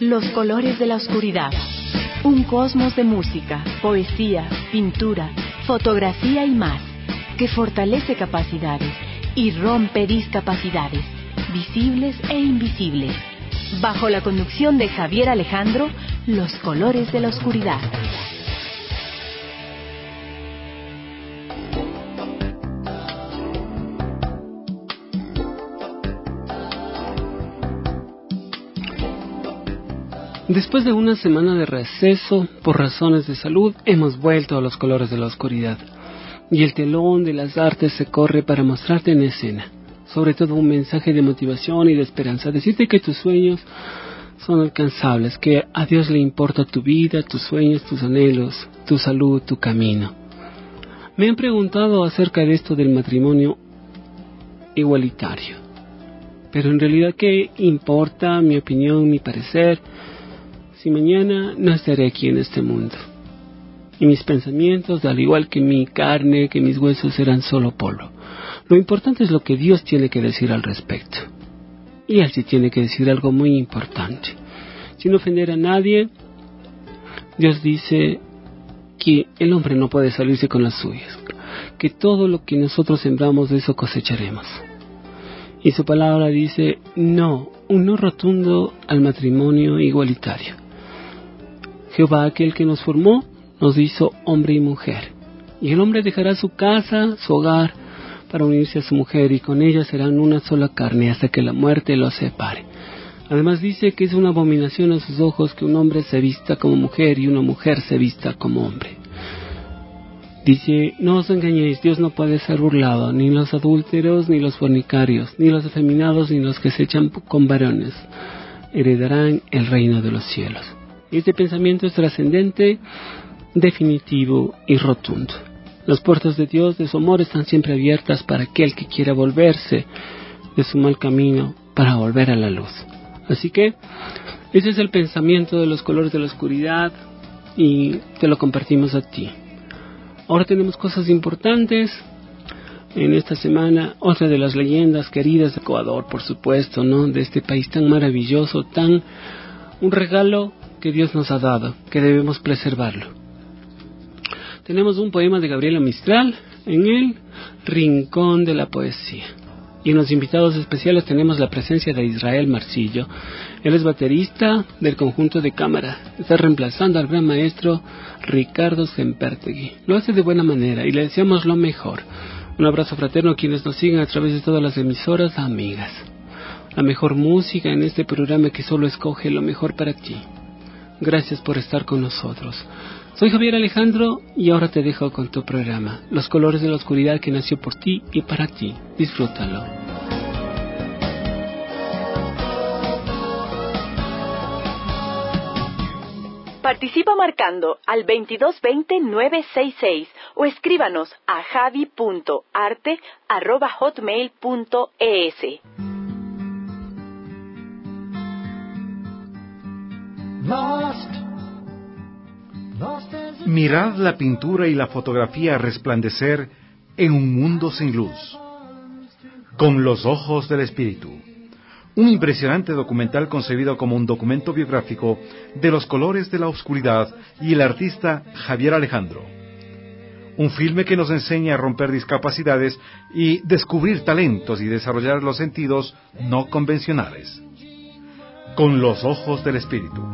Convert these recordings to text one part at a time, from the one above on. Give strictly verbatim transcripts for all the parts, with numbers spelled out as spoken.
Los colores de la oscuridad. Un cosmos de música, poesía, pintura, fotografía y más, que fortalece capacidades y rompe discapacidades, visibles e invisibles. Bajo la conducción de Javier Alejandro, Los colores de la oscuridad. Después de una semana de receso, por razones de salud, hemos vuelto a Los colores de la oscuridad. Y el telón de las artes se corre para mostrarte en escena. Sobre todo un mensaje de motivación y de esperanza. Decirte que tus sueños son alcanzables, que a Dios le importa tu vida, tus sueños, tus anhelos, tu salud, tu camino. Me han preguntado acerca de esto del matrimonio igualitario. Pero en realidad, ¿qué importa mi opinión, mi parecer? Si mañana no estaré aquí en este mundo. Y mis pensamientos, al igual que mi carne, que mis huesos, serán solo polvo. Lo importante es lo que Dios tiene que decir al respecto. Y Él sí tiene que decir algo muy importante. Sin ofender a nadie, Dios dice que el hombre no puede salirse con las suyas. Que todo lo que nosotros sembramos, de eso cosecharemos. Y su palabra dice, no, un no rotundo al matrimonio igualitario. Jehová, aquel que nos formó, nos hizo hombre y mujer. Y el hombre dejará su casa, su hogar, para unirse a su mujer, y con ella serán una sola carne, hasta que la muerte los separe. Además dice que es una abominación a sus ojos que un hombre se vista como mujer y una mujer se vista como hombre. Dice, no os engañéis, Dios no puede ser burlado, ni los adúlteros, ni los fornicarios, ni los afeminados, ni los que se echan con varones, heredarán el reino de los cielos. Este pensamiento es trascendente, definitivo y rotundo. Las puertas de Dios, de su amor, están siempre abiertas para aquel que quiera volverse de su mal camino para volver a la luz. Así que ese es el pensamiento de Los colores de la oscuridad y te lo compartimos a ti. Ahora tenemos cosas importantes. En esta semana, otra de las leyendas queridas de Ecuador, por supuesto, ¿no? De este país tan maravilloso, tan un regalo que Dios nos ha dado, que debemos preservarlo. Tenemos un poema de Gabriela Mistral en el Rincón de la Poesía. Y en los invitados especiales tenemos la presencia de Israel Marcillo. Él es baterista del conjunto de cámara. Está reemplazando al gran maestro Ricardo Sempertegui. Lo hace de buena manera y le deseamos lo mejor. Un abrazo fraterno a quienes nos siguen a través de todas las emisoras amigas. La mejor música en este programa que solo escoge lo mejor para ti. Gracias por estar con nosotros. Soy Javier Alejandro y ahora te dejo con tu programa, Los colores de la oscuridad, que nació por ti y para ti. Disfrútalo. Participa marcando al veintidós veinte nueve sesenta y seis o escríbanos a javi punto arte arroba hotmail punto es. Mirad la pintura y la fotografía resplandecer en un mundo sin luz, con los ojos del espíritu. Un impresionante documental concebido como un documento biográfico de los colores de la oscuridad y el artista Javier Alejandro. Un filme que nos enseña a romper discapacidades y descubrir talentos y desarrollar los sentidos no convencionales. Con los ojos del espíritu.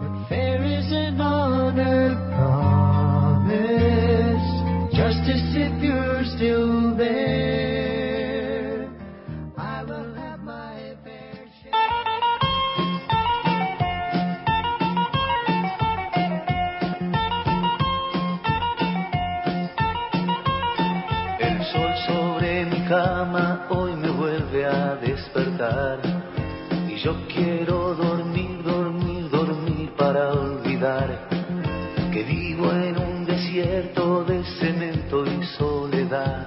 El sol sobre mi cama hoy me vuelve a despertar y yo quiero dormir, dormir, dormir para olvidar que vivo en un desierto de cemento y soledad.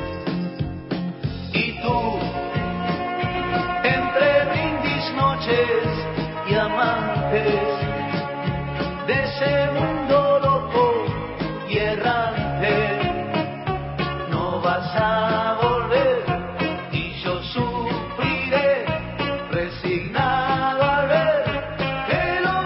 Y tú, entre brindis, noches y amantes de ese mundo loco y errante, no vas a volver y yo sufriré resignado al ver que lo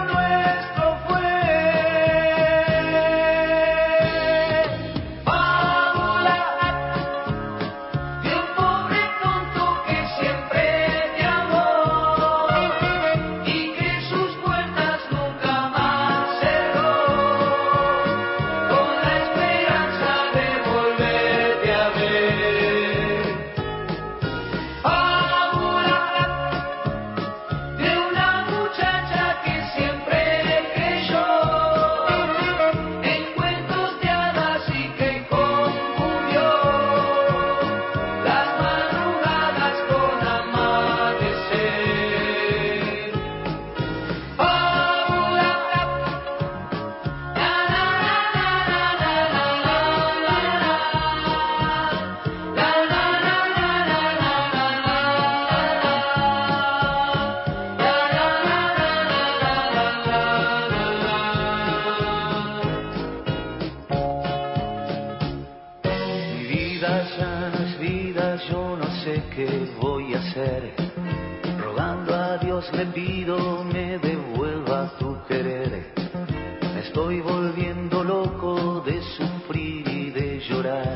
le pido me devuelva tu querer. Me estoy volviendo loco de sufrir y de llorar.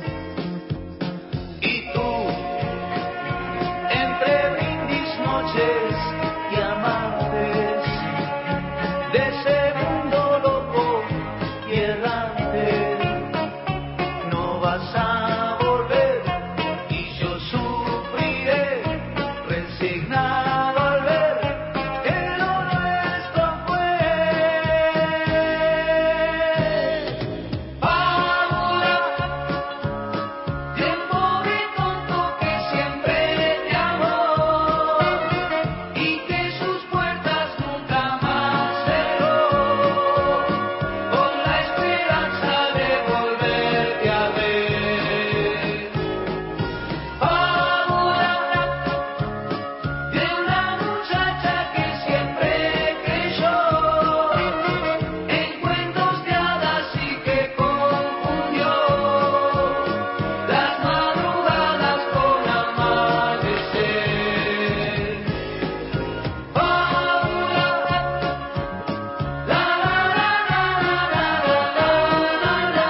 Y tú, entre brindis, noches y amantes, de ese mundo loco y errante, no vas a volver y yo sufriré resignado al ver que lo nuestro fue fábula de un pobre tonto que siempre te amó y que sus puertas nunca más cerró con la esperanza de volverte a ver. Fábula de una muchacha que siempre creyó en cuentos de hadas y que confundió las madrugadas con amanecer. Fábula, la la la la la la la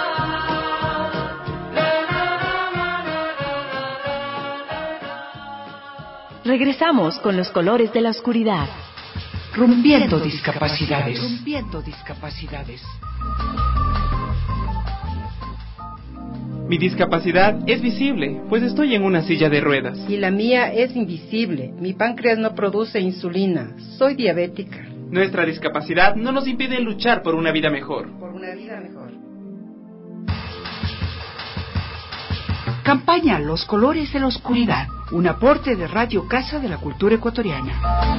Regresamos con los colores de la oscuridad. Rompiendo discapacidades. Rompiendo discapacidades. Mi discapacidad es visible, pues estoy en una silla de ruedas. Y la mía es invisible. Mi páncreas no produce insulina. Soy diabética. Nuestra discapacidad no nos impide luchar por una vida mejor. Por una vida mejor. Campaña Los colores de la oscuridad. Un aporte de Radio Casa de la Cultura Ecuatoriana.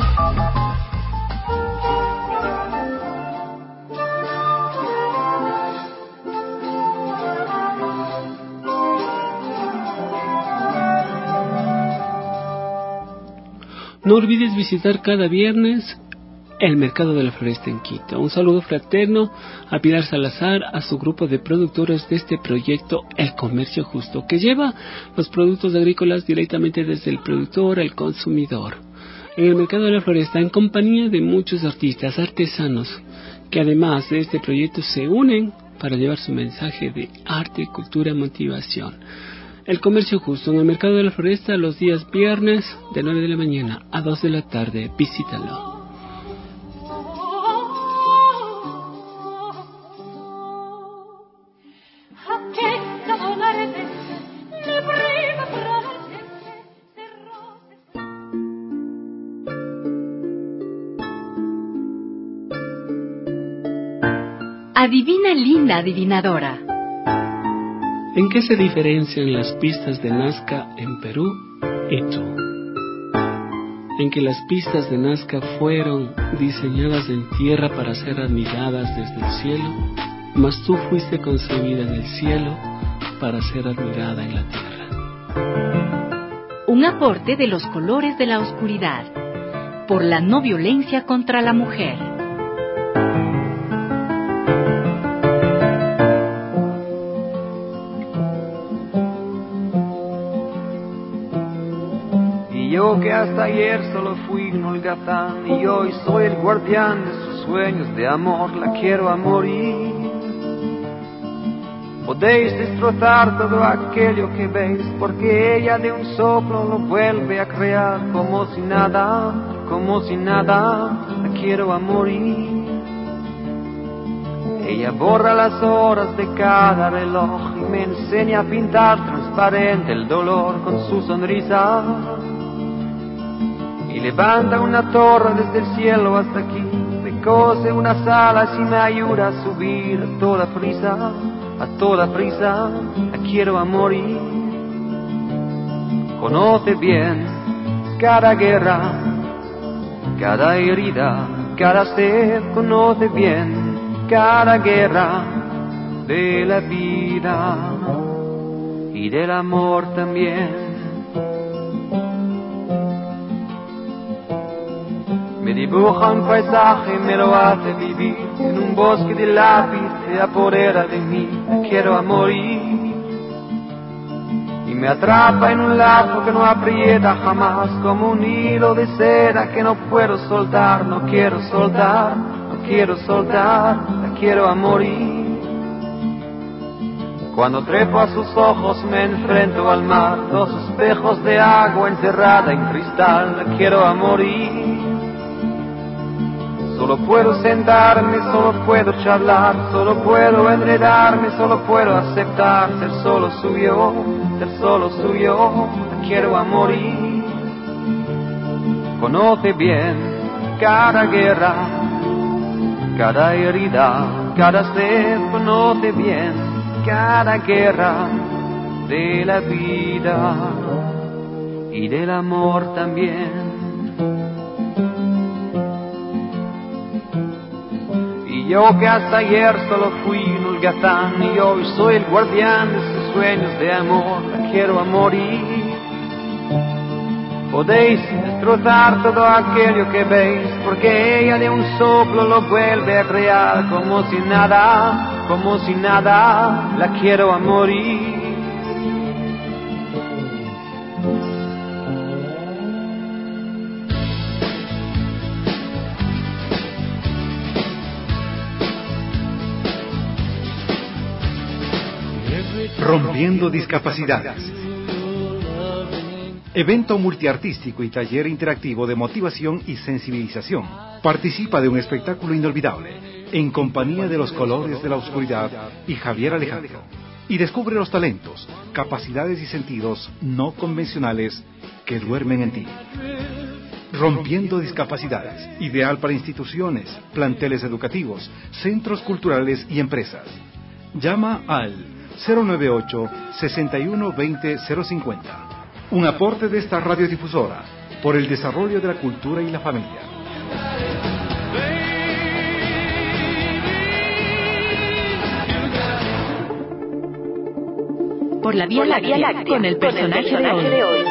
No olvides visitar cada viernes el Mercado de la Floresta en Quito. Un saludo fraterno a Pilar Salazar, a su grupo de productores de este proyecto El Comercio Justo, que lleva los productos agrícolas directamente desde el productor al consumidor. En el Mercado de la Floresta, en compañía de muchos artistas, artesanos, que además de este proyecto se unen para llevar su mensaje de arte, cultura y motivación. El Comercio Justo en el Mercado de la Floresta los días viernes de nueve de la mañana a dos de la tarde. Visítalo. Adivina, linda adivinadora. ¿En qué se diferencian las pistas de Nazca en Perú y tú? En que las pistas de Nazca fueron diseñadas en tierra para ser admiradas desde el cielo, mas tú fuiste concebida en el cielo para ser admirada en la tierra. Un aporte de los colores de la oscuridad, por la no violencia contra la mujer. Yo que hasta ayer solo fui un holgazán y hoy soy el guardián de sus sueños de amor, la quiero a morir. Podéis destrozar todo aquello que veis, porque ella de un soplo lo vuelve a crear, como si nada, como si nada, la quiero a morir. Ella borra las horas de cada reloj y me enseña a pintar transparente el dolor con su sonrisa. Y levanta una torre desde el cielo hasta aquí, me cose unas alas y me ayuda a subir a toda prisa, a toda prisa, la quiero a morir. Conoce bien cada guerra, cada herida, cada sed, conoce bien cada guerra de la vida y del amor también. Me dibuja un paisaje, me lo hace vivir en un bosque de lápiz, se apodera de mí, la quiero a morir. y me atrapa en un lazo que no aprieta jamás, como un hilo de seda que no puedo soltar. No quiero soltar, no quiero soltar, la quiero a morir. Cuando trepo a sus ojos me enfrento al mar, dos espejos de agua encerrada en cristal, la quiero a morir. Solo puedo sentarme, solo puedo charlar, solo puedo enredarme, solo puedo aceptar ser solo suyo, ser solo suyo, la quiero a morir. Conoce bien cada guerra, cada herida, cada sed, conoce bien cada guerra de la vida y del amor también. Y yo que hasta ayer solo fui un holgazán y hoy soy el guardián de sus sueños de amor, la quiero a morir. Podéis destrozar todo aquello que veis, porque ella de un soplo lo vuelve a crear, como si nada, como si nada, la quiero a morir. Rompiendo discapacidades. Evento multiartístico y taller interactivo de motivación y sensibilización. Participa de un espectáculo inolvidable en compañía de Los Colores de la Oscuridad y Javier Alejandro. Y descubre los talentos, capacidades y sentidos no convencionales que duermen en ti. Rompiendo discapacidades. Ideal para instituciones, planteles educativos, centros culturales y empresas. Llama al cero nueve ocho, seis uno dos cero, cero cinco cero. Un aporte de esta radiodifusora por el desarrollo de la cultura y la familia. Por la Vía Láctea, con el personaje de hoy.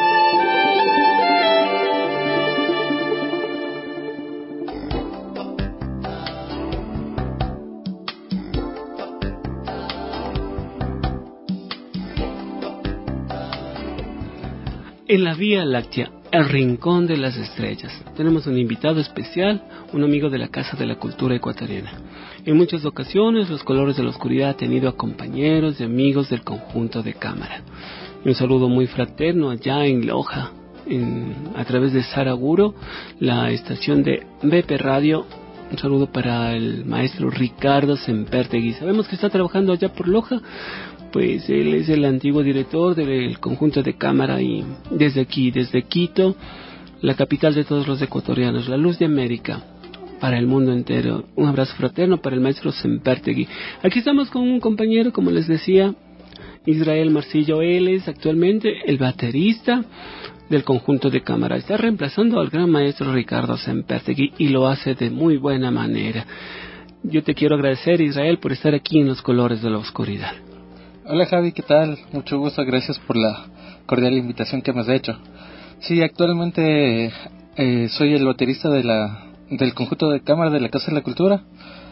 En la Vía Láctea, el rincón de las estrellas, tenemos un invitado especial, un amigo de la Casa de la Cultura Ecuatoriana. En muchas ocasiones, Los Colores de la Oscuridad ha tenido a compañeros y amigos del conjunto de cámara. Un saludo muy fraterno allá en Loja, en, a través de Saraguro, la estación de B P Radio. Un saludo para el maestro Ricardo Sempertegui. Sabemos que está trabajando allá por Loja. Pues él es el antiguo director del conjunto de cámara y desde aquí, desde Quito, la capital de todos los ecuatorianos, la luz de América para el mundo entero. Un abrazo fraterno para el maestro Sempertegui. Aquí estamos con un compañero, como les decía, Israel Marcillo. Él es actualmente el baterista del conjunto de cámara. Está reemplazando al gran maestro Ricardo Sempertegui y lo hace de muy buena manera. Yo te quiero agradecer, Israel, por estar aquí en Los Colores de la Oscuridad. Hola Javi, ¿qué tal? Mucho gusto, gracias por la cordial invitación que me has hecho. Sí, actualmente eh, soy el baterista de la del conjunto de cámara de la Casa de la Cultura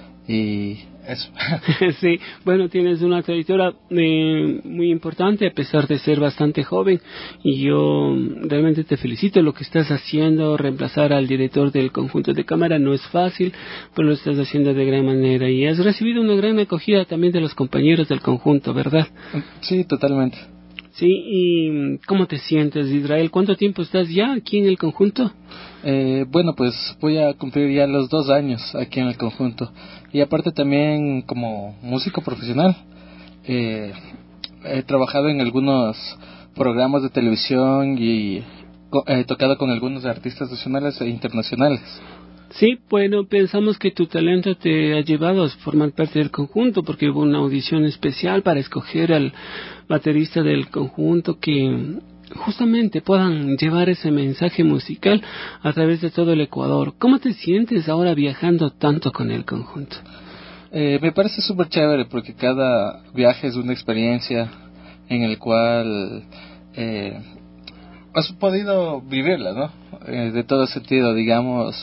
y eso. Sí, bueno, tienes una trayectoria eh, muy importante a pesar de ser bastante joven y yo realmente te felicito lo que estás haciendo. Reemplazar al director del conjunto de cámara no es fácil, pero lo estás haciendo de gran manera y has recibido una gran acogida también de los compañeros del conjunto, ¿verdad? Sí, totalmente. Sí, ¿y cómo te sientes, Israel? ¿Cuánto tiempo estás ya aquí en el conjunto? Eh, bueno, pues voy a cumplir ya los dos años aquí en el conjunto. Y aparte también como músico profesional, eh, he trabajado en algunos programas de televisión y he tocado con algunos artistas nacionales e internacionales. Sí, bueno, pensamos que tu talento te ha llevado a formar parte del conjunto porque hubo una audición especial para escoger al baterista del conjunto que justamente puedan llevar ese mensaje musical a través de todo el Ecuador. ¿Cómo te sientes ahora viajando tanto con el conjunto? Eh, me parece súper chévere porque cada viaje es una experiencia en el cual eh, has podido vivirla, ¿no? Eh, de todo sentido, digamos,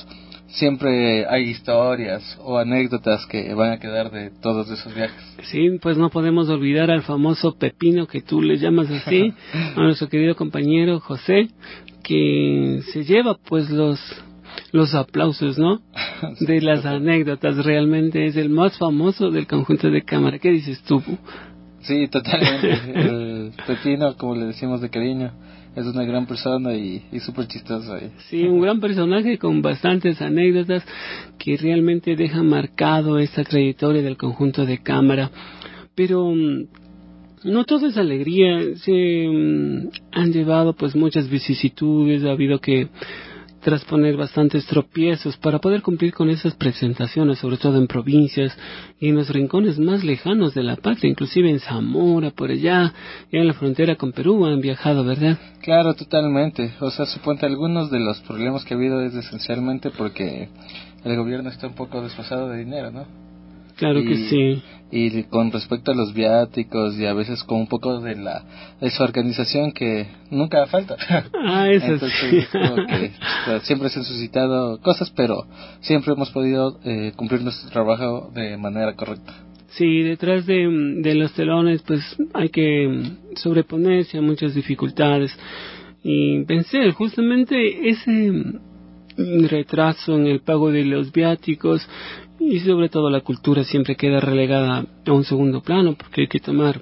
siempre hay historias o anécdotas que van a quedar de todos esos viajes. Sí, pues no podemos olvidar al famoso Pepino, que tú le llamas así, a nuestro querido compañero José, que se lleva pues los los aplausos, ¿no? Sí, de las total. Anécdotas, realmente es el más famoso del conjunto de cámara. ¿Qué dices tú? Sí, totalmente. El Pepino, como le decimos de cariño, es una gran persona y, y súper chistoso. ¿Eh? Sí, un gran personaje con bastantes anécdotas que realmente deja marcado esta trayectoria del conjunto de cámara. Pero no todo es alegría, se um, han llevado pues muchas vicisitudes, ha habido que trasponer bastantes tropiezos para poder cumplir con esas presentaciones, sobre todo en provincias y en los rincones más lejanos de la patria, inclusive en Zamora, por allá, ya en la frontera con Perú han viajado, ¿verdad? Claro, totalmente. O sea, suponte algunos de los problemas que ha habido es esencialmente porque el gobierno está un poco desfasado de dinero, ¿no? Claro y, que sí. Y con respecto a los viáticos y a veces con un poco de la desorganización que nunca falta. Ah, eso Entonces, sí. es como que, o sea, siempre se han suscitado cosas, pero siempre hemos podido eh, cumplir nuestro trabajo de manera correcta. Sí, detrás de, de los telones pues hay que sobreponerse a muchas dificultades y vencer justamente ese retraso en el pago de los viáticos. Y sobre todo la cultura siempre queda relegada a un segundo plano porque hay que tomar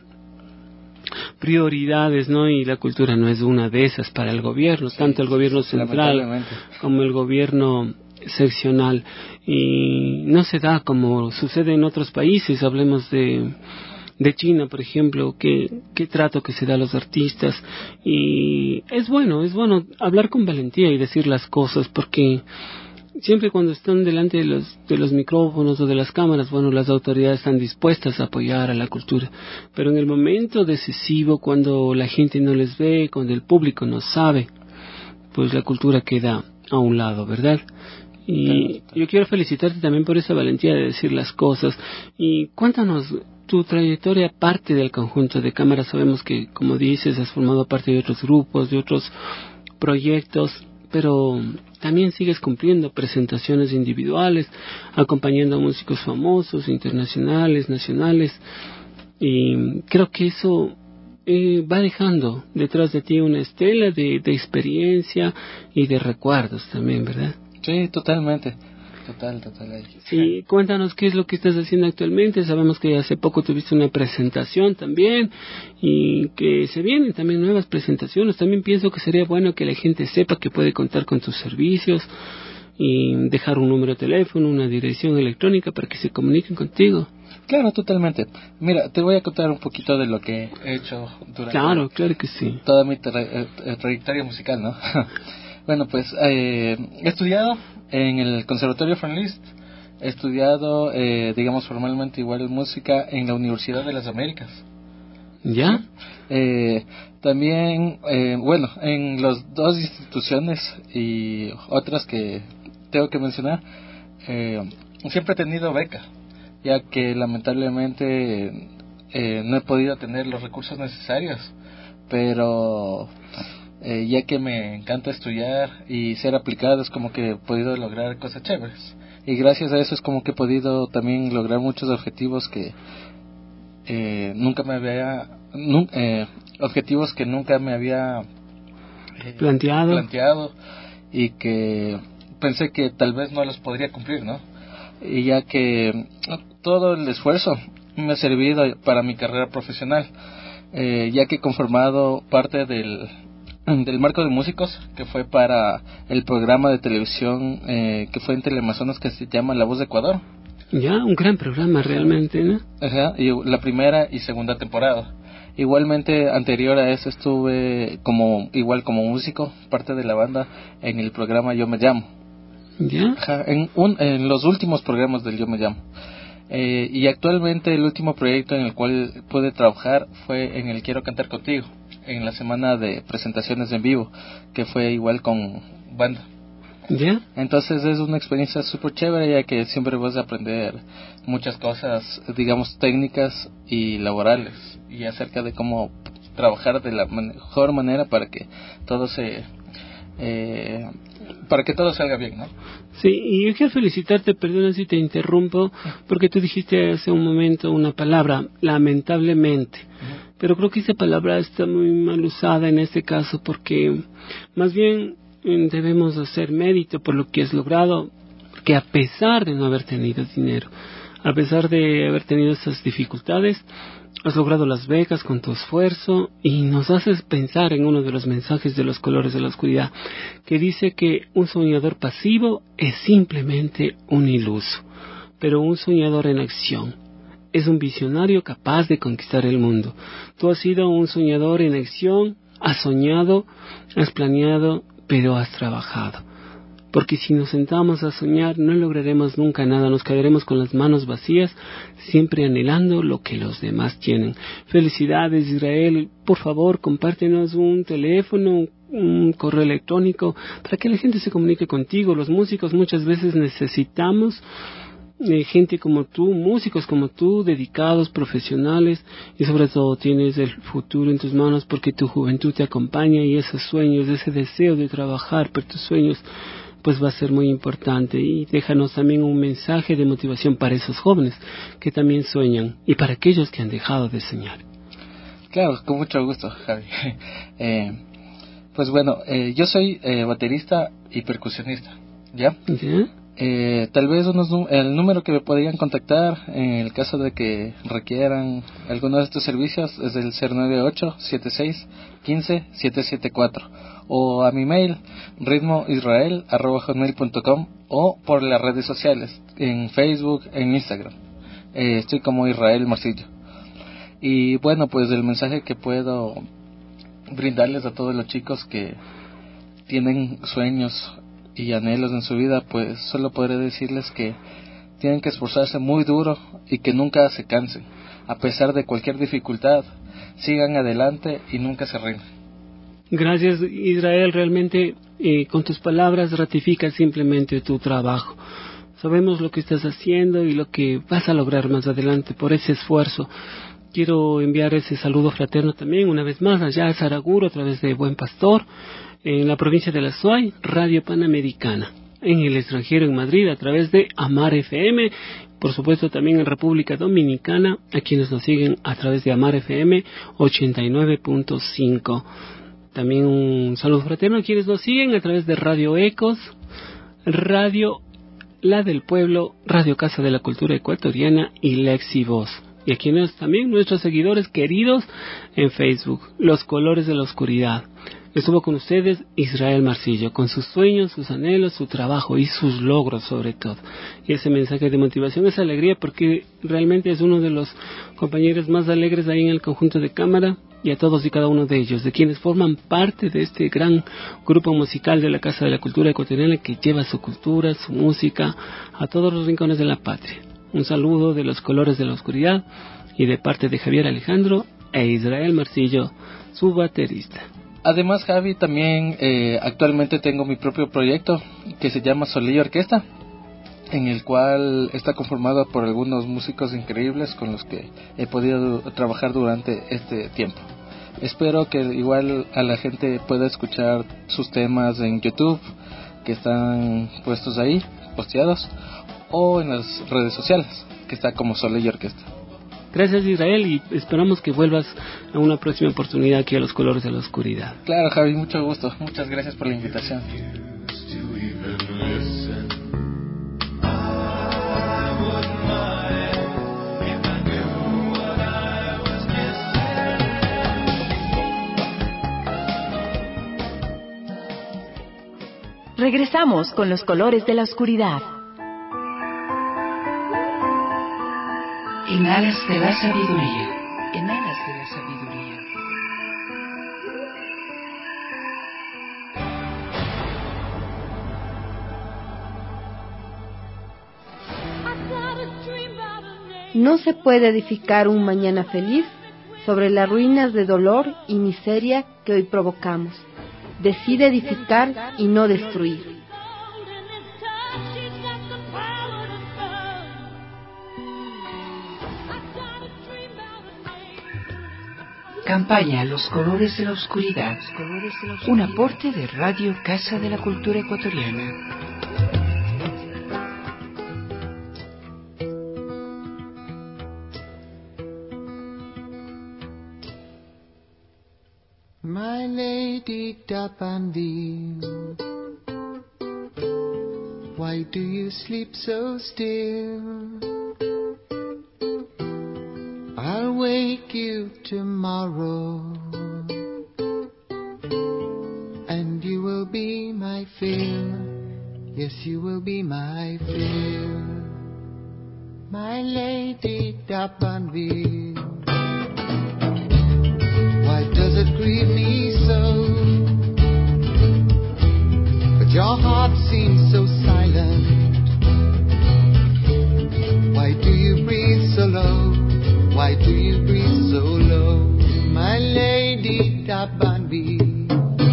prioridades, ¿no? Y la cultura no es una de esas para el gobierno, sí, tanto el gobierno central como el gobierno seccional. Y no se da como sucede en otros países, hablemos de de China, por ejemplo, qué qué trato que se da a los artistas. Y es bueno, es bueno hablar con valentía y decir las cosas porque siempre cuando están delante de los de los micrófonos o de las cámaras, bueno, las autoridades están dispuestas a apoyar a la cultura, pero en el momento decisivo, cuando la gente no les ve, cuando el público no sabe, pues la cultura queda a un lado, ¿verdad? Y yo quiero felicitarte también por esa valentía de decir las cosas. Y cuéntanos tu trayectoria aparte del conjunto de cámara. Sabemos que, como dices, has formado parte de otros grupos, de otros proyectos, pero también sigues cumpliendo presentaciones individuales, acompañando a músicos famosos, internacionales, nacionales, y creo que eso eh, va dejando detrás de ti una estela de, de experiencia y de recuerdos también, ¿verdad? Sí, totalmente. Total, total. Sí, cuéntanos qué es lo que estás haciendo actualmente. Sabemos que hace poco tuviste una presentación también y que se vienen también nuevas presentaciones. También pienso que sería bueno que la gente sepa que puede contar con tus servicios y dejar un número de teléfono, una dirección electrónica para que se comuniquen contigo. Claro, totalmente. Mira, te voy a contar un poquito de lo que he hecho durante claro, claro que sí. toda mi tra- tra- trayectoria musical, ¿no? Bueno, pues eh, he estudiado en el Conservatorio Franz Liszt, he estudiado, eh, digamos, formalmente igual música en la Universidad de las Américas. ¿Ya? Eh, también, eh, bueno, en las dos instituciones y otras que tengo que mencionar, eh, siempre he tenido beca, ya que lamentablemente eh, no he podido tener los recursos necesarios, pero... Eh, ya que me encanta estudiar y ser aplicado, es como que he podido lograr cosas chéveres. Y gracias a eso es como que he podido también lograr muchos objetivos que eh, nunca me había... Nu- eh, objetivos que nunca me había eh, planteado. planteado y que pensé que tal vez no los podría cumplir, ¿no? Y ya que todo el esfuerzo me ha servido para mi carrera profesional, eh, ya que he conformado parte del... del marco de músicos que fue para el programa de televisión eh, que fue en Teleamazonas que se llama La Voz de Ecuador. Ya, un gran programa realmente, ¿no? Ajá, y la primera y segunda temporada. Igualmente anterior a eso estuve como igual como músico, parte de la banda en el programa Yo Me Llamo. Ya. Ajá, en, un, en los últimos programas del Yo Me Llamo. Eh, y actualmente el último proyecto en el cual pude trabajar fue en el Quiero Cantar Contigo, en la semana de presentaciones en vivo, que fue igual con banda. ¿Ya? Entonces es una experiencia súper chévere, ya que siempre vas a aprender muchas cosas, digamos, técnicas y laborales, y acerca de cómo trabajar de la mejor manera para que todo se eh, para que todo salga bien, ¿no? Sí, y yo quiero felicitarte, perdona si te interrumpo, porque tú dijiste hace un momento una palabra, lamentablemente, uh-huh. Pero creo que esa palabra está muy mal usada en este caso, porque más bien debemos hacer mérito por lo que has logrado, que a pesar de no haber tenido dinero, a pesar de haber tenido esas dificultades, has logrado las becas con tu esfuerzo y nos haces pensar en uno de los mensajes de los colores de la oscuridad, que dice que un soñador pasivo es simplemente un iluso, pero un soñador en acción es un visionario capaz de conquistar el mundo. Tú has sido un soñador en acción, has soñado, has planeado, pero has trabajado. Porque si nos sentamos a soñar no lograremos nunca nada, nos quedaremos con las manos vacías, siempre anhelando lo que los demás tienen. Felicidades, Israel, por favor compártenos un teléfono, un correo electrónico, para que la gente se comunique contigo. Los músicos muchas veces necesitamos eh, gente como tú, músicos como tú, dedicados, profesionales, y sobre todo tienes el futuro en tus manos porque tu juventud te acompaña y esos sueños, ese deseo de trabajar por tus sueños, pues va a ser muy importante. Y déjanos también un mensaje de motivación para esos jóvenes que también sueñan y para aquellos que han dejado de soñar. Claro, con mucho gusto, Javi. eh, pues bueno, eh, yo soy eh, baterista y percusionista, ¿ya? ¿Ya? Eh, tal vez unos, el número que me podrían contactar en el caso de que requieran alguno de estos servicios es el cero nueve ocho siete seis uno cinco siete siete cuatro, o a mi mail ritmoisrael arroba hotmail punto com, o por las redes sociales en Facebook, en Instagram. eh, estoy como Israel Marcillo. Y bueno, pues el mensaje que puedo brindarles a todos los chicos que tienen sueños y anhelos en su vida, pues solo podré decirles que tienen que esforzarse muy duro y que nunca se cansen, a pesar de cualquier dificultad. Sigan adelante y nunca se rindan. Gracias, Israel, realmente eh, con tus palabras ratificas simplemente tu trabajo. Sabemos lo que estás haciendo y lo que vas a lograr más adelante por ese esfuerzo. Quiero enviar ese saludo fraterno también una vez más allá a Saraguro a través de Buen Pastor, en la provincia de La Suay, Radio Panamericana, en el extranjero en Madrid a través de Amar F M, por supuesto también en República Dominicana, a quienes nos siguen a través de Amar F M ochenta y nueve punto cinco. También un saludo fraterno a quienes nos siguen a través de Radio Ecos, Radio La del Pueblo, Radio Casa de la Cultura Ecuatoriana y Lexi Voz. Y a quienes también nuestros seguidores queridos en Facebook, Los Colores de la Oscuridad. Estuvo con ustedes Israel Marcillo, con sus sueños, sus anhelos, su trabajo y sus logros sobre todo. Y ese mensaje de motivación, esa alegría, porque realmente es uno de los compañeros más alegres ahí en el conjunto de cámara, y a todos y cada uno de ellos, de quienes forman parte de este gran grupo musical de la Casa de la Cultura Ecuatoriana que lleva su cultura, su música a todos los rincones de la patria. Un saludo de Los Colores de la Oscuridad y de parte de Javier Alejandro e Israel Marcillo, su baterista. Además, Javi, también eh, actualmente tengo mi propio proyecto que se llama Solillo Orquesta, en el cual está conformado por algunos músicos increíbles con los que he podido trabajar durante este tiempo. Espero que igual a la gente pueda escuchar sus temas en YouTube, que están puestos ahí, posteados, o en las redes sociales, que está como Solillo Orquesta. Gracias, Israel, y esperamos que vuelvas a una próxima oportunidad aquí a Los Colores de la Oscuridad. Claro, Javi, mucho gusto. Muchas gracias por la invitación. Regresamos con Los Colores de la Oscuridad. En alas de la sabiduría, en alas de la sabiduría. No se puede edificar un mañana feliz sobre las ruinas de dolor y miseria que hoy provocamos. Decide edificar y no destruir. Campaña Los Colores de la Oscuridad. Un aporte de Radio Casa de la Cultura Ecuatoriana. My lady Dapanville, why do you sleep so still? I'll wake you tomorrow, and you will be my fill. Yes, you will be my fill. My lady Dapanville, why does it grieve me so? But your heart seems so silent. Why do you breathe so low? Why do you breathe so low? My lady Dapanville,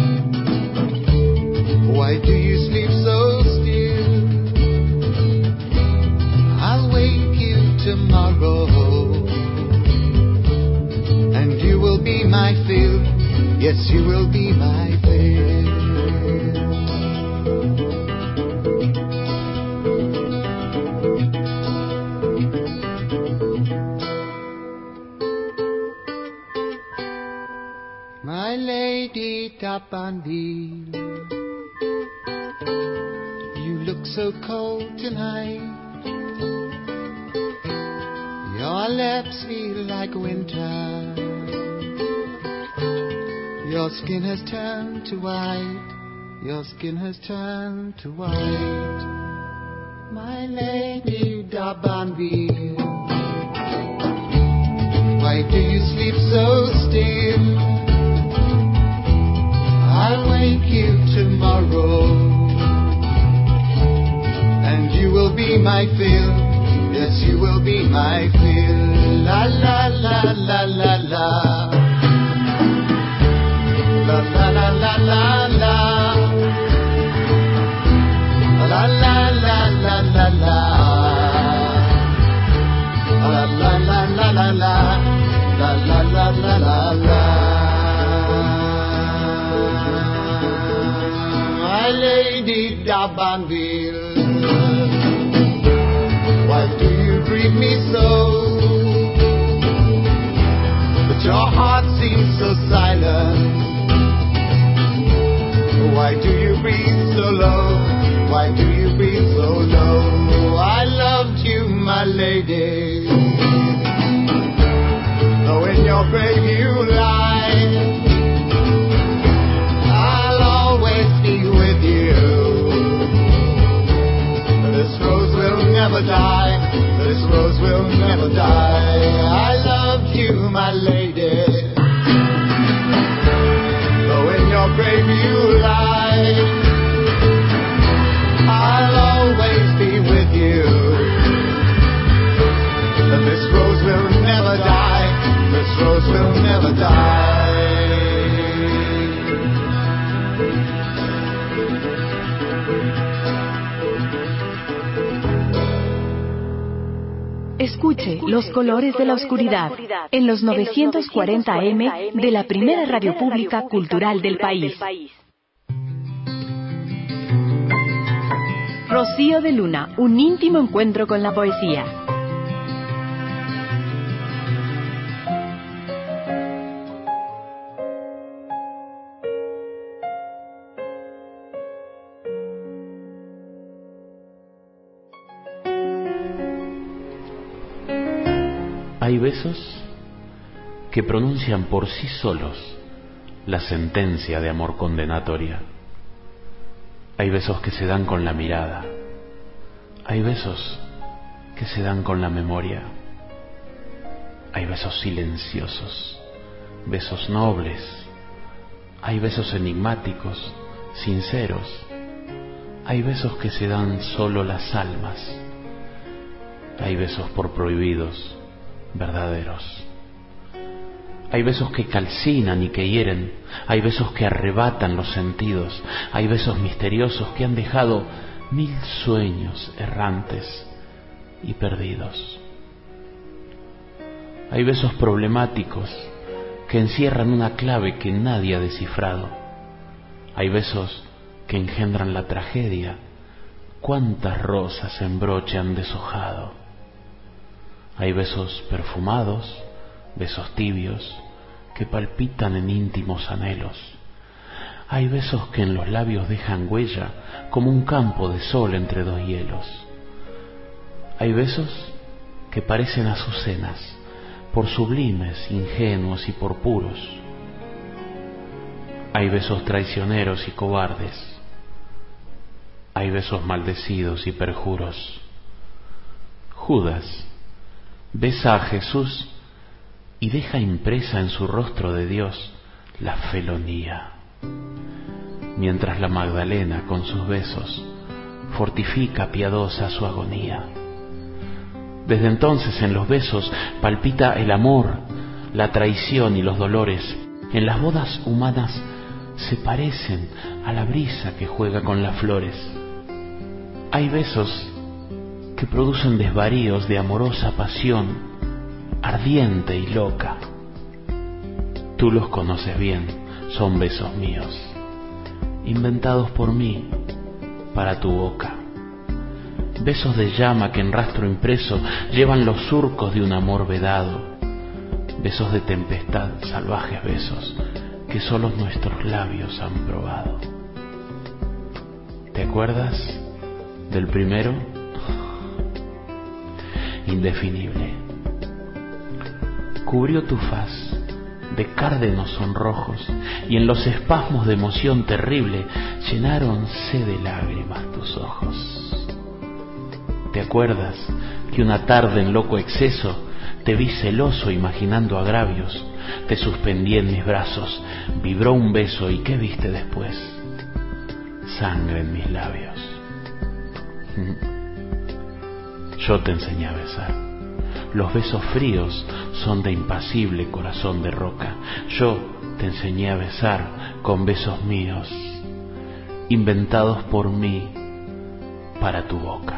why do you sleep so still? I'll wake you tomorrow, and you will be my fill. Yes, you will be my fill. My lady Dapanville, you look so cold tonight. Your lips feel like winter. Your skin has turned to white. Your skin has turned to white. My lady Dapanville, why do you sleep so still? I'll wake you tomorrow, and you will be my fill. Yes, you will be my fill. La la la la la la. La la la la la la. La la la la la la. La la la la la la. La la la la la la. My lady Dapanville, why do you grieve me so? But your heart seems so silent. Why do you breathe so low? Why do you breathe so low? I loved you, my lady, though in your grave you lie. I'll always be with you. This rose will never die. This rose will never die. I loved you, my lady, though in your grave you lie. I'll always be with you. This rose will never die. This rose will never die. Escuche Los Colores de la Oscuridad en los novecientos cuarenta A M de la primera radio pública cultural del país. Rocío de Luna, un íntimo encuentro con la poesía. Hay besos que pronuncian por sí solos la sentencia de amor condenatoria. Hay besos que se dan con la mirada. Hay besos que se dan con la memoria. Hay besos silenciosos, besos nobles. Hay besos enigmáticos, sinceros. Hay besos que se dan solo las almas. Hay besos por prohibidos, verdaderos. Hay besos que calcinan y que hieren. Hay besos que arrebatan los sentidos. Hay besos misteriosos que han dejado mil sueños errantes y perdidos. Hay besos problemáticos que encierran una clave que nadie ha descifrado. Hay besos que engendran la tragedia. Cuántas rosas en broche han deshojado. Hay besos perfumados, besos tibios, que palpitan en íntimos anhelos. Hay besos que en los labios dejan huella, como un campo de sol entre dos hielos. Hay besos que parecen azucenas, por sublimes, ingenuos y por puros. Hay besos traicioneros y cobardes. Hay besos maldecidos y perjuros. Judas besa a Jesús y deja impresa en su rostro de Dios la felonía, mientras la Magdalena con sus besos fortifica piadosa su agonía. Desde entonces en los besos palpita el amor, la traición y los dolores. En las bodas humanas se parecen a la brisa que juega con las flores. Hay besos que producen desvaríos de amorosa pasión, ardiente y loca. Tú los conoces bien, son besos míos, inventados por mí para tu boca. Besos de llama que en rastro impreso llevan los surcos de un amor vedado. Besos de tempestad, salvajes besos que solo nuestros labios han probado. ¿Te acuerdas del primero? Indefinible. Cubrió tu faz de cárdenos sonrojos y en los espasmos de emoción terrible llenáronse de lágrimas tus ojos. ¿Te acuerdas que una tarde en loco exceso te vi celoso imaginando agravios? Te suspendí en mis brazos, vibró un beso y ¿qué viste después? Sangre en mis labios. Yo te enseñé a besar. Los besos fríos son de impasible corazón de roca. Yo te enseñé a besar con besos míos, inventados por mí para tu boca.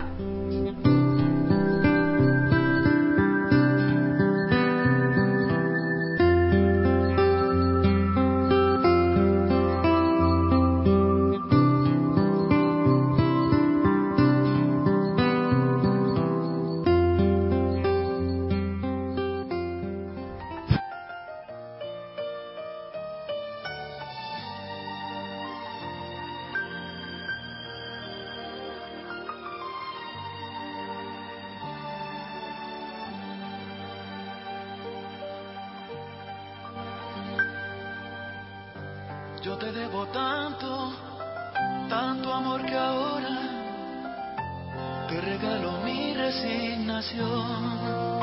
Yo te debo tanto, tanto amor que ahora te regalo mi resignación.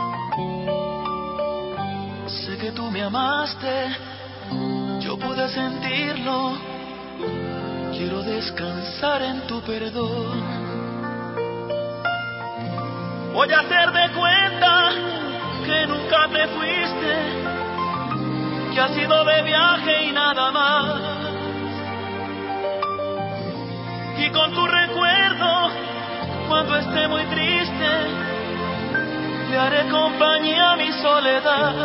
Sé que tú me amaste, yo pude sentirlo, quiero descansar en tu perdón. Voy a hacer de cuenta que nunca te fuiste, que has ido de viaje y nada más. Y con tu recuerdo, cuando esté muy triste, le haré compañía a mi soledad.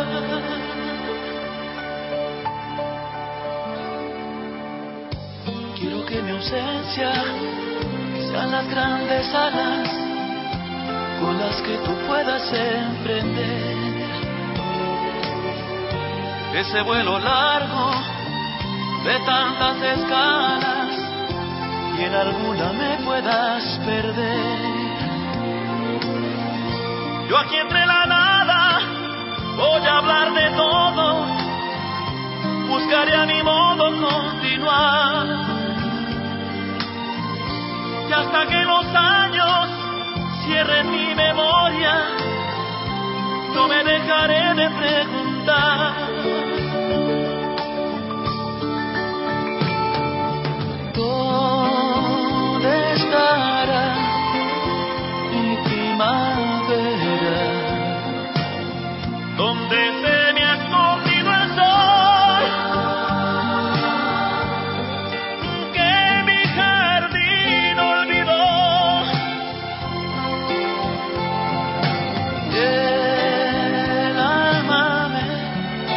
Quiero que mi ausencia sean las grandes alas con las que tú puedas emprender ese vuelo largo de tantas escalas y en alguna me puedas perder. Yo aquí entre la nada voy a hablar de todo, buscaré a mi modo continuar, y hasta que los años cierren mi memoria no me dejaré de preguntar. ¿Dónde estará mi primavera? ¿Dónde se me ha escondido el sol? Que mi jardín olvidó. Y el alma me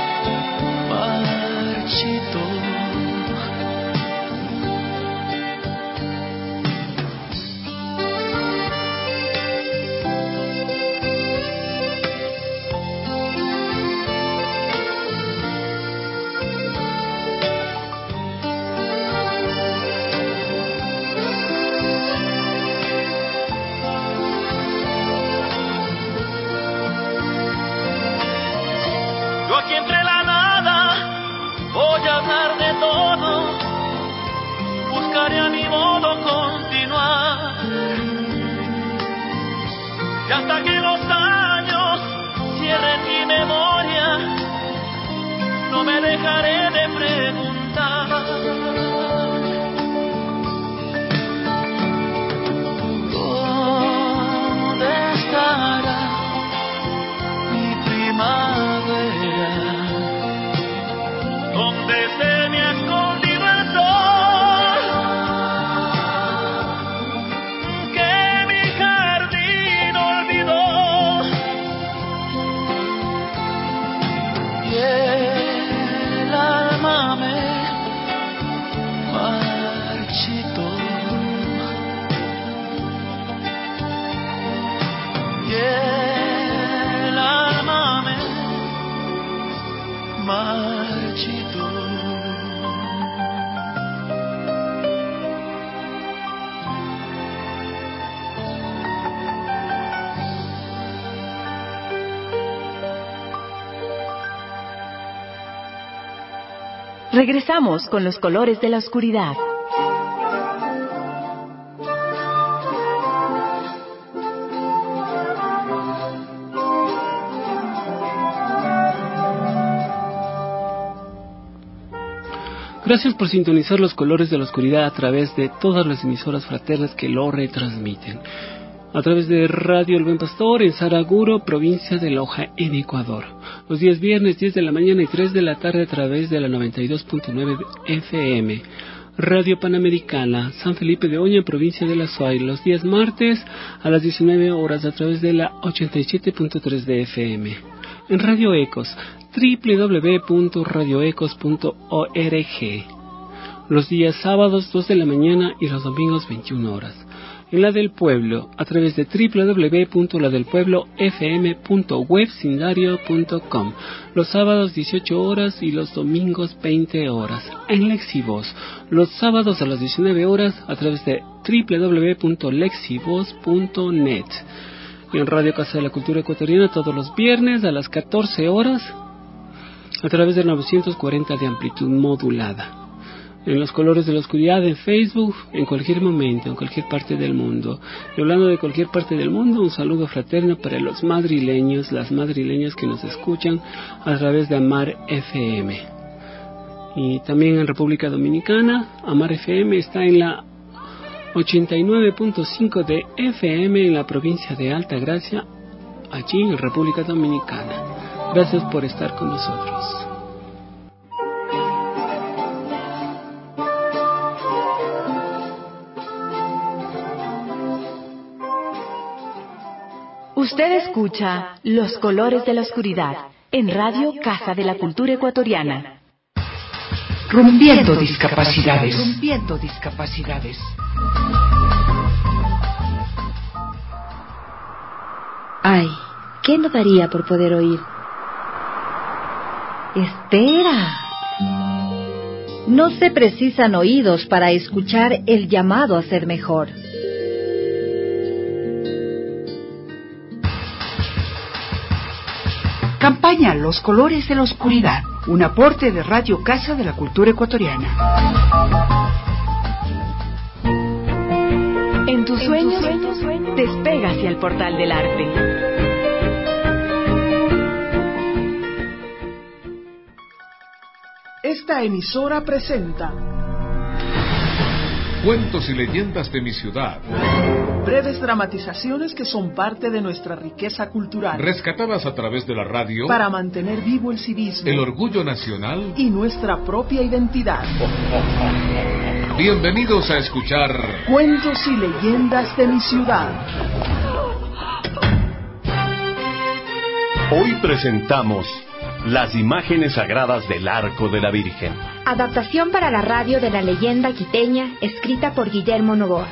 Y hasta que los años cierren mi memoria, no me dejaré de preguntar. ¿Dónde estará mi primavera? ¿Dónde se me ha escondido el sol que mi jardín olvidó? Y el alma me marchitó. Y el alma me marchitó. Regresamos con los colores de la oscuridad. Gracias por sintonizar los colores de la oscuridad a través de todas las emisoras fraternas que lo retransmiten. A través de Radio El Buen Pastor en Saraguro, provincia de Loja, en Ecuador. Los días viernes, diez de la mañana y tres de la tarde a través de la noventa y dos punto nueve F M. Radio Panamericana, San Felipe de Oña, provincia de La Suay. Los días martes a las diecinueve horas a través de la ochenta y siete punto tres de F M. En Radio Ecos, doble u doble u doble u punto radio ecos punto org. Los días sábados, dos de la mañana y los domingos, veintiuna horas. En La del Pueblo, a través de doble u doble u doble u punto la del pueblo f m punto webcindario punto com. Los sábados, dieciocho horas y los domingos, veinte horas. En Lexivoz, los sábados a las diecinueve horas a través de doble u doble u doble u punto lexivoz punto net. Y en Radio Casa de la Cultura Ecuatoriana todos los viernes a las catorce horas a través de novecientos cuarenta de amplitud modulada. En los colores de la oscuridad en Facebook, en cualquier momento, en cualquier parte del mundo. Y hablando de cualquier parte del mundo, un saludo fraterno para los madrileños, las madrileñas que nos escuchan a través de Amar F M. Y también en República Dominicana, Amar F M está en la ochenta y nueve punto cinco de F M en la provincia de Altagracia, allí en República Dominicana. Gracias por estar con nosotros. Usted escucha Los Colores de la Oscuridad en Radio Casa de la Cultura Ecuatoriana. Rompiendo discapacidades. Rompiendo discapacidades. Ay, ¿qué no daría por poder oír? Espera. No se precisan oídos para escuchar el llamado a ser mejor. Campaña Los Colores de la Oscuridad, un aporte de Radio Casa de la Cultura Ecuatoriana. En tus sueños, despega hacia el portal del arte. Esta emisora presenta Cuentos y leyendas de mi ciudad. Breves dramatizaciones que son parte de nuestra riqueza cultural. Rescatadas a través de la radio. Para mantener vivo el civismo. El orgullo nacional. Y nuestra propia identidad. Bienvenidos a escuchar Cuentos y leyendas de mi ciudad. Hoy presentamos Las imágenes sagradas del Arco de la Virgen. Adaptación para la radio de la leyenda quiteña, escrita por Guillermo Novoa.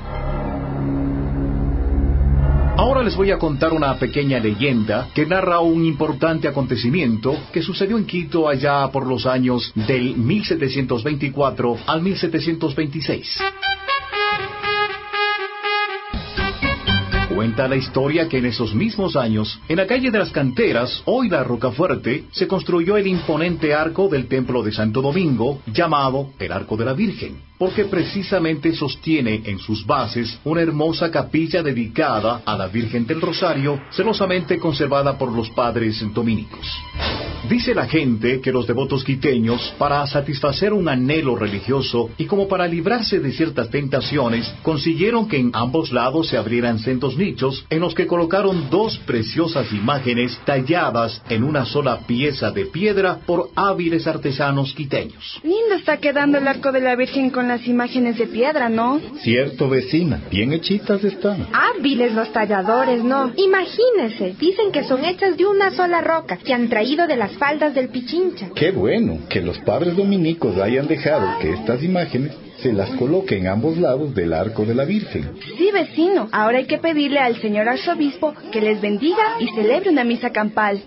Ahora les voy a contar una pequeña leyenda que narra un importante acontecimiento que sucedió en Quito allá por los años del mil setecientos veinticuatro al mil setecientos veintiséis. Cuenta la historia que en esos mismos años, en la calle de las Canteras, hoy la Rocafuerte, se construyó el imponente arco del templo de Santo Domingo, llamado el Arco de la Virgen, porque precisamente sostiene en sus bases una hermosa capilla dedicada a la Virgen del Rosario, celosamente conservada por los padres dominicos. Dice la gente que los devotos quiteños, para satisfacer un anhelo religioso y como para librarse de ciertas tentaciones, consiguieron que en ambos lados se abrieran sendos nichos en los que colocaron dos preciosas imágenes talladas en una sola pieza de piedra por hábiles artesanos quiteños. Lindo está quedando el arco de la Virgen con las imágenes de piedra, ¿no? Cierto, vecina, bien hechitas están. Hábiles los talladores, ¿no? Imagínese, dicen que son hechas de una sola roca que han traído de las faldas del Pichincha. Qué bueno que los padres dominicos hayan dejado que estas imágenes se las coloque en ambos lados del arco de la Virgen. Sí, vecino. Ahora hay que pedirle al señor arzobispo que les bendiga y celebre una misa campal.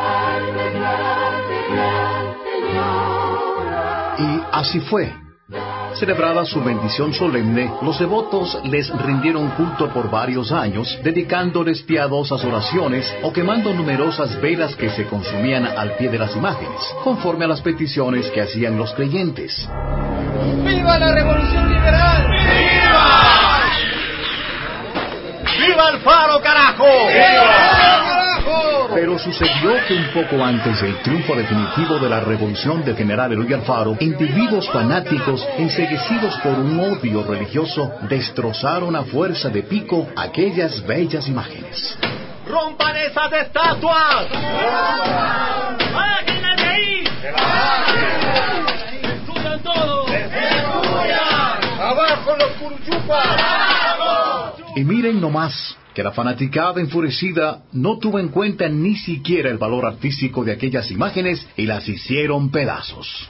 Y así fue. Celebrada su bendición solemne, los devotos les rindieron culto por varios años, dedicándoles piadosas oraciones o quemando numerosas velas que se consumían al pie de las imágenes, conforme a las peticiones que hacían los creyentes. ¡Viva la Revolución Liberal! ¡Viva! ¡Viva el Faro, carajo! ¡Viva! Pero sucedió que un poco antes del triunfo definitivo de la revolución del general Eloy Alfaro, individuos fanáticos, enceguecidos por un odio religioso, destrozaron a fuerza de pico aquellas bellas imágenes. ¡Rompan esas estatuas! ¡Bájenlas de ahí! ¡Destruyan todo! ¡Destruyan! ¡Abajo los curuchupas! Y miren nomás, que la fanaticada enfurecida no tuvo en cuenta ni siquiera el valor artístico de aquellas imágenes y las hicieron pedazos.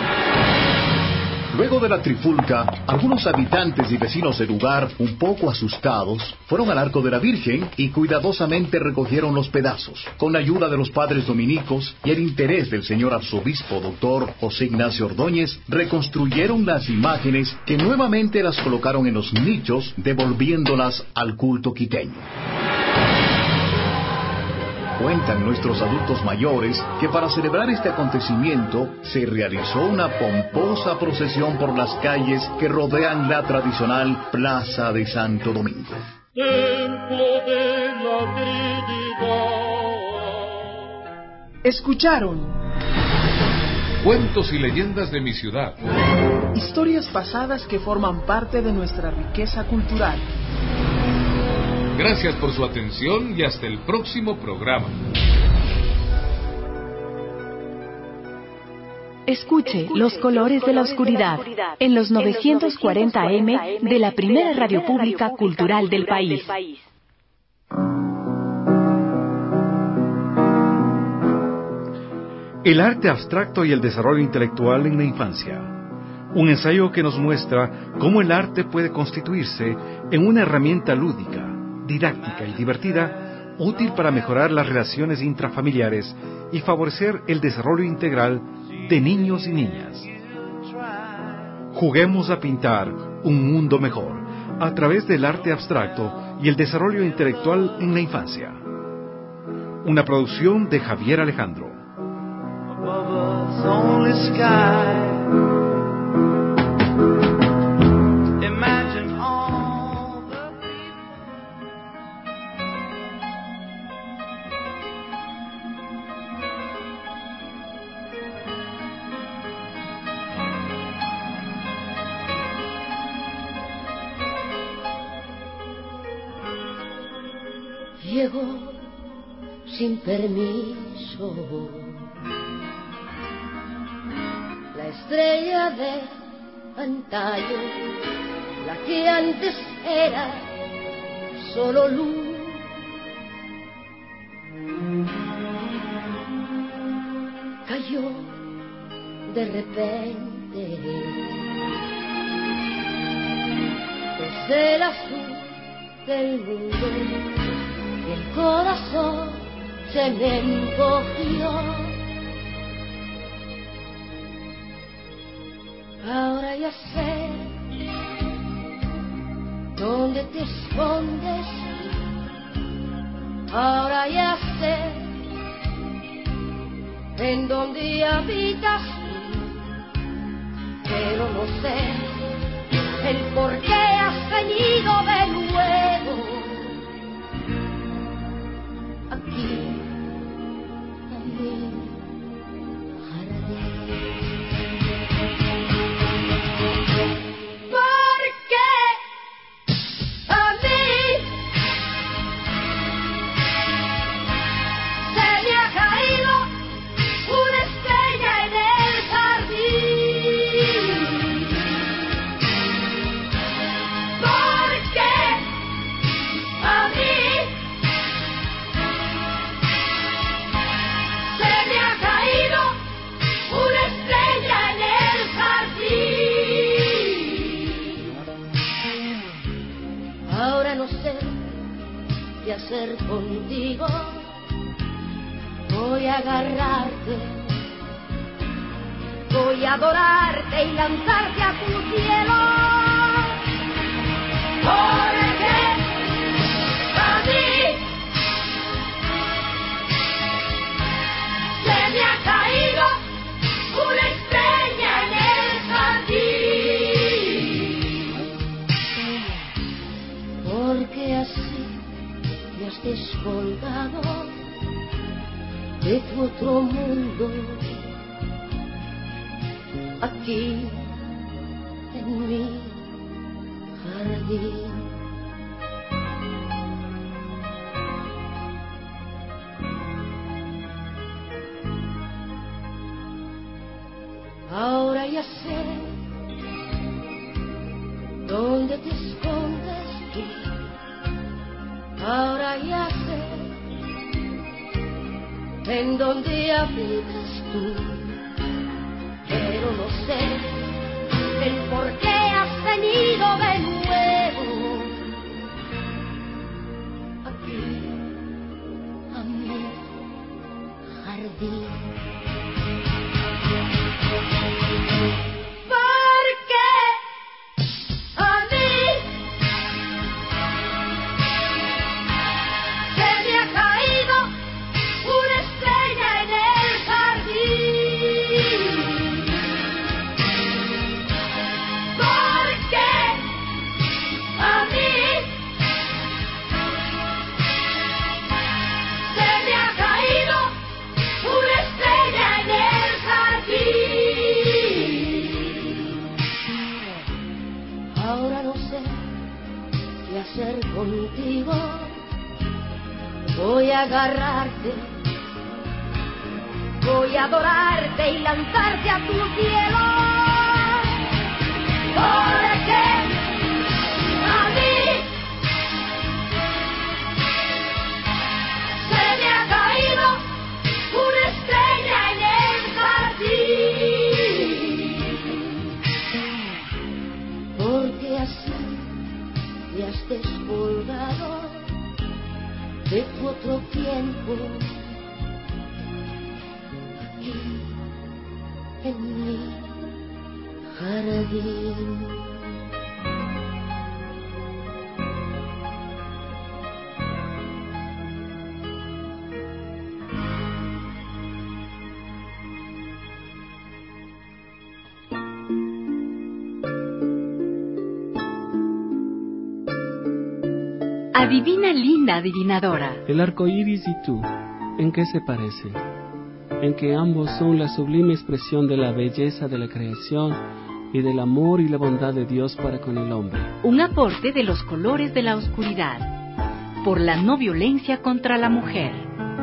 Luego de la trifulca, algunos habitantes y vecinos del lugar, un poco asustados, fueron al Arco de la Virgen y cuidadosamente recogieron los pedazos. Con la ayuda de los padres dominicos y el interés del señor arzobispo doctor José Ignacio Ordóñez, reconstruyeron las imágenes que nuevamente las colocaron en los nichos, devolviéndolas al culto quiteño. Cuentan nuestros adultos mayores que para celebrar este acontecimiento se realizó una pomposa procesión por las calles que rodean la tradicional Plaza de Santo Domingo. Escucharon Cuentos y leyendas de mi ciudad. Historias pasadas que forman parte de nuestra riqueza cultural. Gracias por su atención y hasta el próximo programa. Escuche Los Colores de la Oscuridad en los novecientos cuarenta A M de la primera radio pública cultural del país. El arte abstracto y el desarrollo intelectual en la infancia. Un ensayo que nos muestra cómo el arte puede constituirse en una herramienta lúdica, didáctica y divertida, útil para mejorar las relaciones intrafamiliares y favorecer el desarrollo integral de niños y niñas. Juguemos a pintar un mundo mejor a través del arte abstracto y el desarrollo intelectual en la infancia. Una producción de Javier Alejandro. Llegó sin permiso la estrella de antaño, la que antes era solo luz. Cayó de repente desde el azul del mundo. El corazón se me encogió. Ahora ya sé dónde te escondes Ahora ya sé en dónde habitas tú, pero no sé el por qué has venido de nuevo aquí a mi jardín. Porque a mí se me ha caído una estrella en el jardín. Porque a mí se me ha caído una estrella en el jardín. Ahora no sé qué hacer contigo. Voy a agarrarte, voy a adorarte y lanzarte a tu cielo. Porque a mí se me ha caído una estrella en el jardín. Porque así me has descolgado de tu otro mundo, aquí en mi jardín. Ahora ya sé dónde te escondes tú. Ahora ya sé en dónde habitas tú, pero no sé el por qué has venido de nuevo aquí a mi jardín. Porque a mí se me ha caído una estrella en el jardín. Porque a mí se me ha caído una estrella en el jardín. Ahora no sé qué hacer contigo. Voy a agarrarte, voy a adorarte y lanzarte a tu cielo. Porque a mí se me ha caído una estrella en el jardín. Porque así te has descolgado de tu otro tiempo, aquí en mi jardín. Adivina, linda adivinadora. El arco iris y tú, ¿en qué se parecen? En que ambos son la sublime expresión de la belleza de la creación y del amor y la bondad de Dios para con el hombre. Un aporte de los colores de la oscuridad, por la no violencia contra la mujer.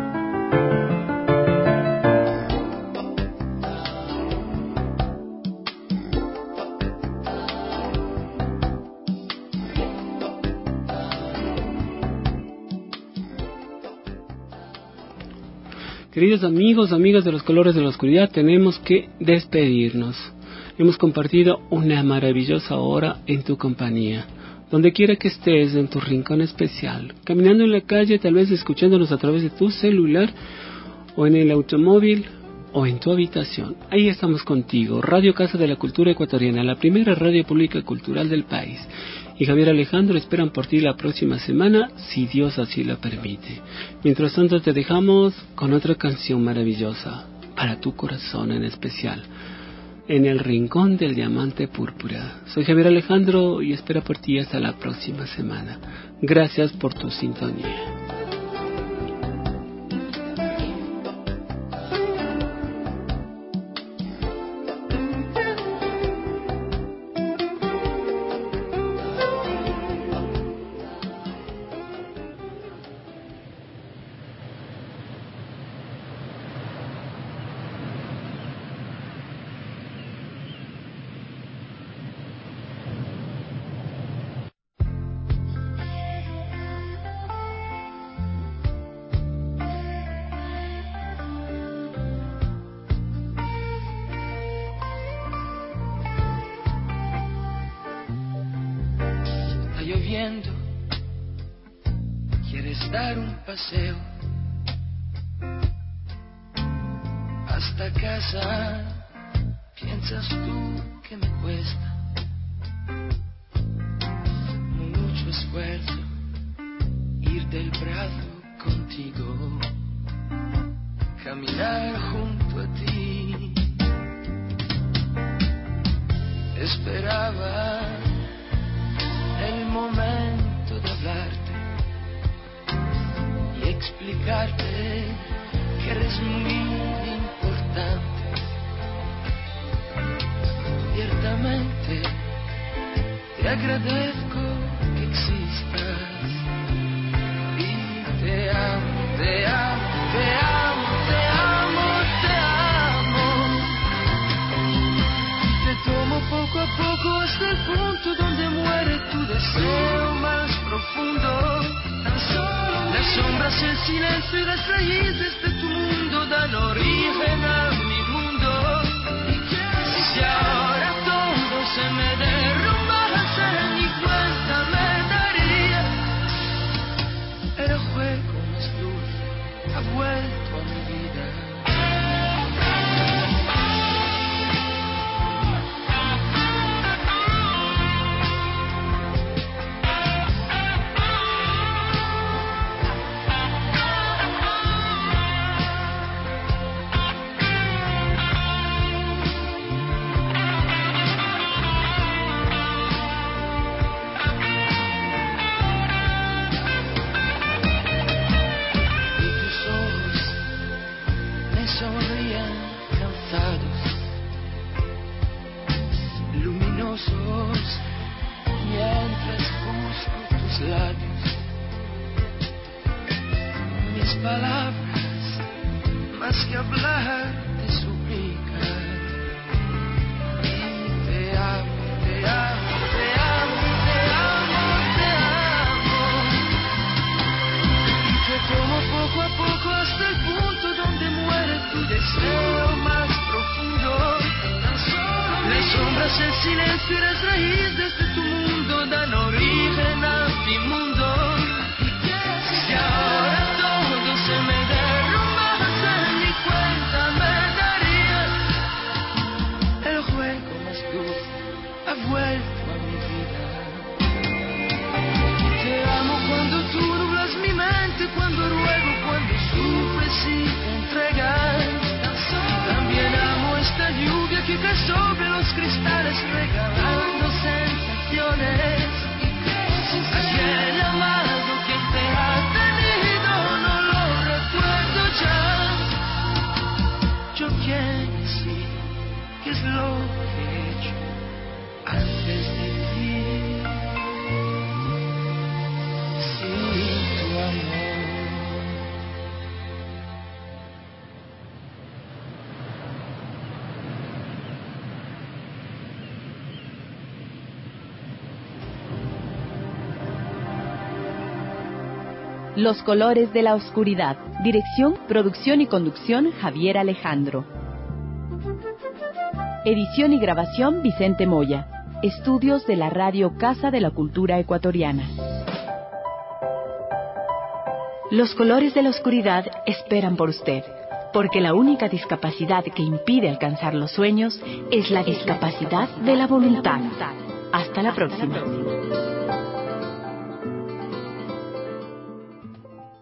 Queridos amigos, amigas de los colores de la oscuridad, tenemos que despedirnos. Hemos compartido una maravillosa hora en tu compañía. Donde quiera que estés, en tu rincón especial, caminando en la calle, tal vez escuchándonos a través de tu celular, o en el automóvil, o en tu habitación. Ahí estamos contigo, Radio Casa de la Cultura Ecuatoriana, la primera radio pública cultural del país. Y Javier Alejandro esperan por ti la próxima semana, si Dios así lo permite. Mientras tanto te dejamos con otra canción maravillosa, para tu corazón en especial, En el Rincón del Diamante Púrpura. Soy Javier Alejandro y espero por ti hasta la próxima semana. Gracias por tu sintonía. Quieres dar un paseo hasta casa, piensas tú que me cuesta mucho esfuerzo ir del brazo contigo, caminar junto a ti. Esperaba el momento de hablarte y explicarte que eres muy importante. Ciertamente te agradezco que existas y te amo, te amo, te amo, te amo, te amo. Te tomo poco a poco hasta el punto donde muere tu deseo más profundo. Tan solo las sombras, el silencio y las raíces de tu mundo dan origen a mi mundo. Y si ahora todo se me derrumbase, ni cuenta me daría. El juego más dulce ha vuelto a mi vida. Mientras busco tus labios, mis palabras, más que hablar, te suplican. Y te amo, te amo, te amo, te amo, te amo. Y te tomo poco a poco hasta el punto donde muere tu deseo más profundo. Tan solo las sombras, el silencio y las raíces de tu mundo dan origen a mi mundo. Si ahora todo se me derrumbase, ni cuenta me daría. El juego más dulce ha vuelto a mi vida. Te amo cuando tú nublas mi mente, cuando ruego, cuando sufres y te entregas. También amo esta lluvia que cae sobre los cristales, regalando sensaciones. Aquel amado que te ha tenido no lo recuerdo ya. Yo quiero decir qué es lo que he hecho antes de ti. Sin tu amor. Los colores de la oscuridad. Dirección, producción y conducción, Javier Alejandro. Edición y grabación, Vicente Moya. Estudios de la Radio Casa de la Cultura Ecuatoriana. Los colores de la oscuridad esperan por usted. porque la única discapacidad que impide alcanzar los sueños es la discapacidad de la voluntad. Hasta la próxima.